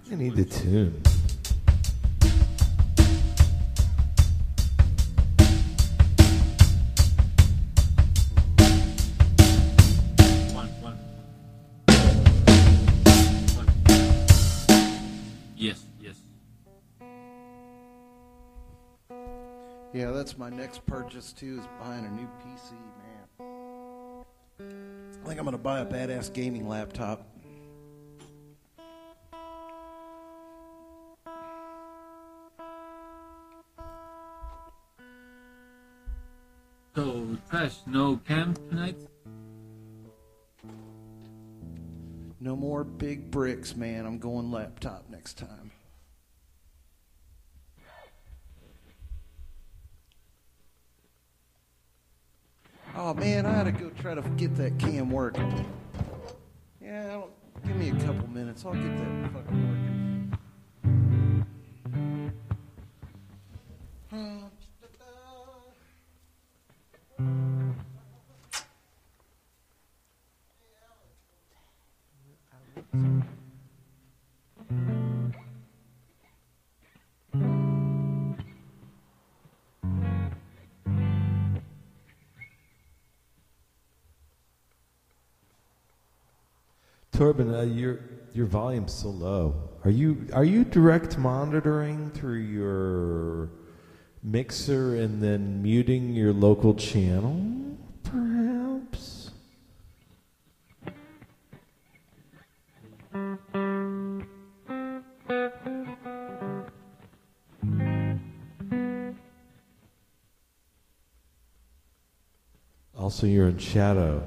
I need the tune. Yes, yes. Yeah, that's my next purchase too, is buying a new PC, man. I think I'm gonna buy a badass gaming laptop. So, Trash, no camp tonight? No more big bricks, man. I'm going laptop next time. Oh man, I had to go try to get that cam working. Yeah, give me a couple minutes. I'll get that fucking working. Torben, your volume's so low. Are you direct monitoring through your mixer and then muting your local channel, perhaps? Also, you're in shadow.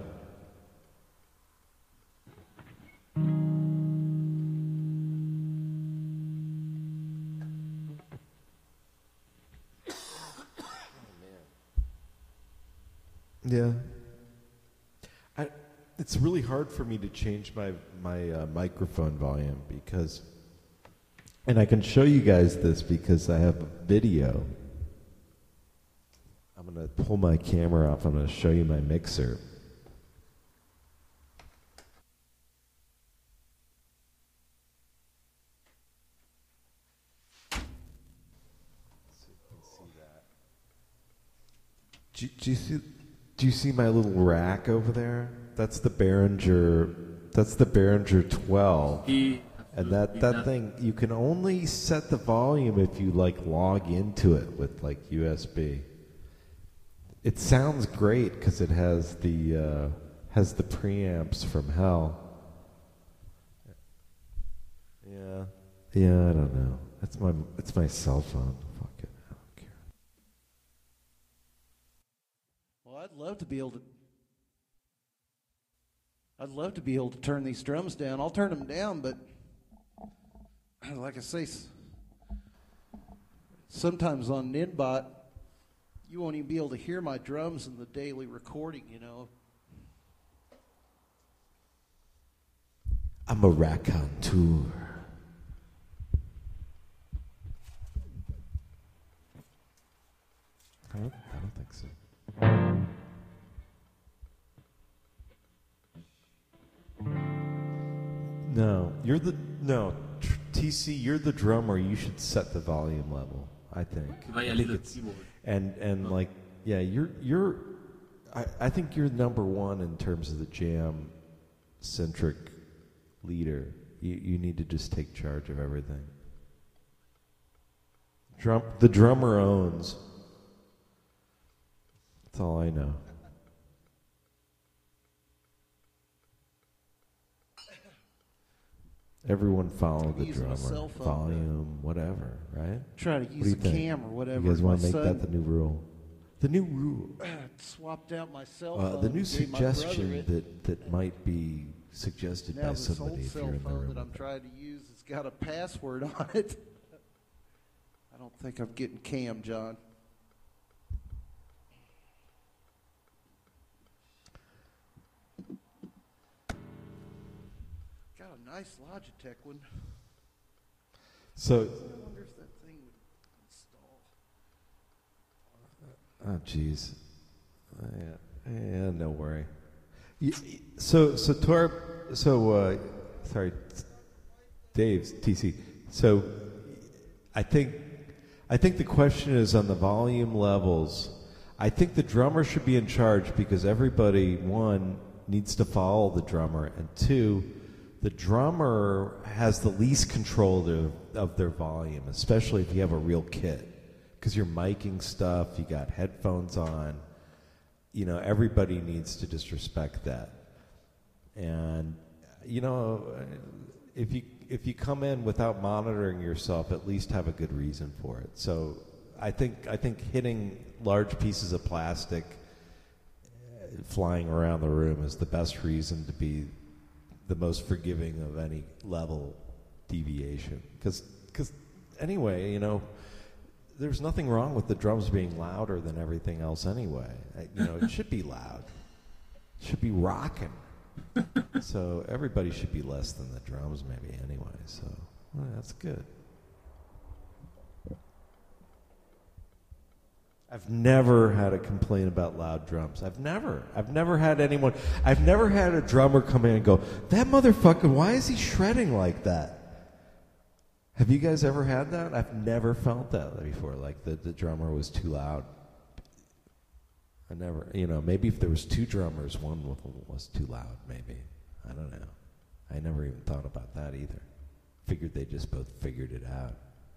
Yeah. It's really hard for me to change my microphone volume because, and I can show you guys this because I have a video. I'm going to pull my camera off. I'm going to show you my mixer. Do you see my little rack over there? That's the Behringer 12. And that thing, you can only set the volume if you like log into it with like USB. It sounds great because it has the preamps from hell. Yeah, I don't know. It's my cell phone. Fuck it, I don't care. Well, I'd love to be able to turn these drums down. I'll turn them down, but like I say, sometimes on Ninbot, you won't even be able to hear my drums in the daily recording, you know. I'm a raconteur. I don't think so. TC, you're the drummer. You should set the volume level. I think. I think it's, and like, yeah, you're. I think you're number one in terms of the jam centric leader. You need to just take charge of everything. The drummer owns. That's all I know. Everyone follow the drummer. Volume, whatever, right? Try to use a cam or whatever. You guys want to make that the new rule? The new rule. Swapped out my cell phone. The new suggestion that might be suggested by somebody if you're in the room. Now this old cell phone that I'm trying to use has got a password on it. I don't think I'm getting cam, John. Got a nice Logitech one. So. I wonder if that thing would install. Oh, jeez. Yeah, no worry. Sorry, Dave, TC. So I think the question is on the volume levels. I think the drummer should be in charge because everybody, one, needs to follow the drummer, and two, the drummer has the least control of their volume, especially if you have a real kit, because you're miking stuff, you got headphones on. You know, everybody needs to just respect that. And, you know, if you come in without monitoring yourself, at least have a good reason for it. So I think hitting large pieces of plastic flying around the room is the best reason to be the most forgiving of any level deviation. Because anyway, you know, there's nothing wrong with the drums being louder than everything else anyway. You know, it should be loud. It should be rocking. So everybody should be less than the drums maybe anyway. So well, that's good. I've never had a complaint about loud drums. I've never had anyone. I've never had a drummer come in and go, "That motherfucker, why is he shredding like that?" Have you guys ever had that? I've never felt that before, like the drummer was too loud. I never, you know, maybe if there was two drummers, one was too loud, maybe. I don't know. I never even thought about that either. Figured they just both figured it out.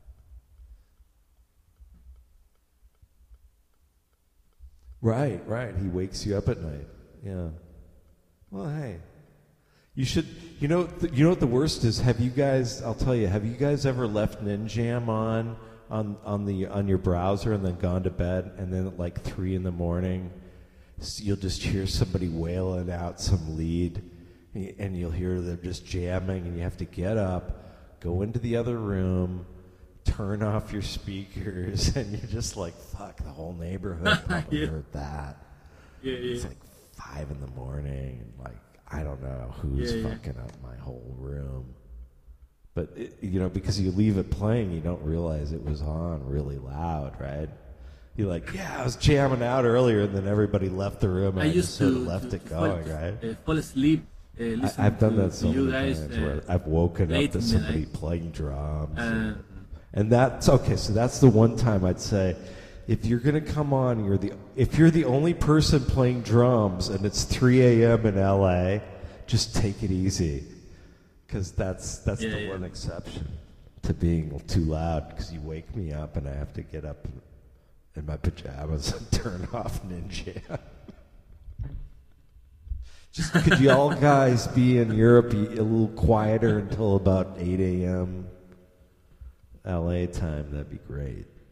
Right. He wakes you up at night. Yeah. Well, hey. You should, you know what the worst is? Have you guys ever left Ninjam on your browser and then gone to bed, and then at like 3 a.m, you'll just hear somebody wailing out some lead, and you'll hear them just jamming, and you have to get up, go into the other room, turn off your speakers, and you're just like, fuck, the whole neighborhood probably heard that. Yeah. It's like 5 a.m, and like, I don't know who's fucking up my whole room. But, because you leave it playing, you don't realize it was on really loud, right? You're like, yeah, I was jamming out earlier, and then everybody left the room, and I just sort of left it going, right? Fall asleep. I've done that so many times where I've woken up to somebody playing drums. And that's, okay, so that's the one time I'd say, if you're going to come on, if you're the only person playing drums and it's 3 a.m. in LA, just take it easy. Because that's the one exception to being too loud, because you wake me up and I have to get up in my pajamas and turn off Ninja. Just could you all guys be in Europe a little quieter until about 8 a.m. LA time? That'd be great.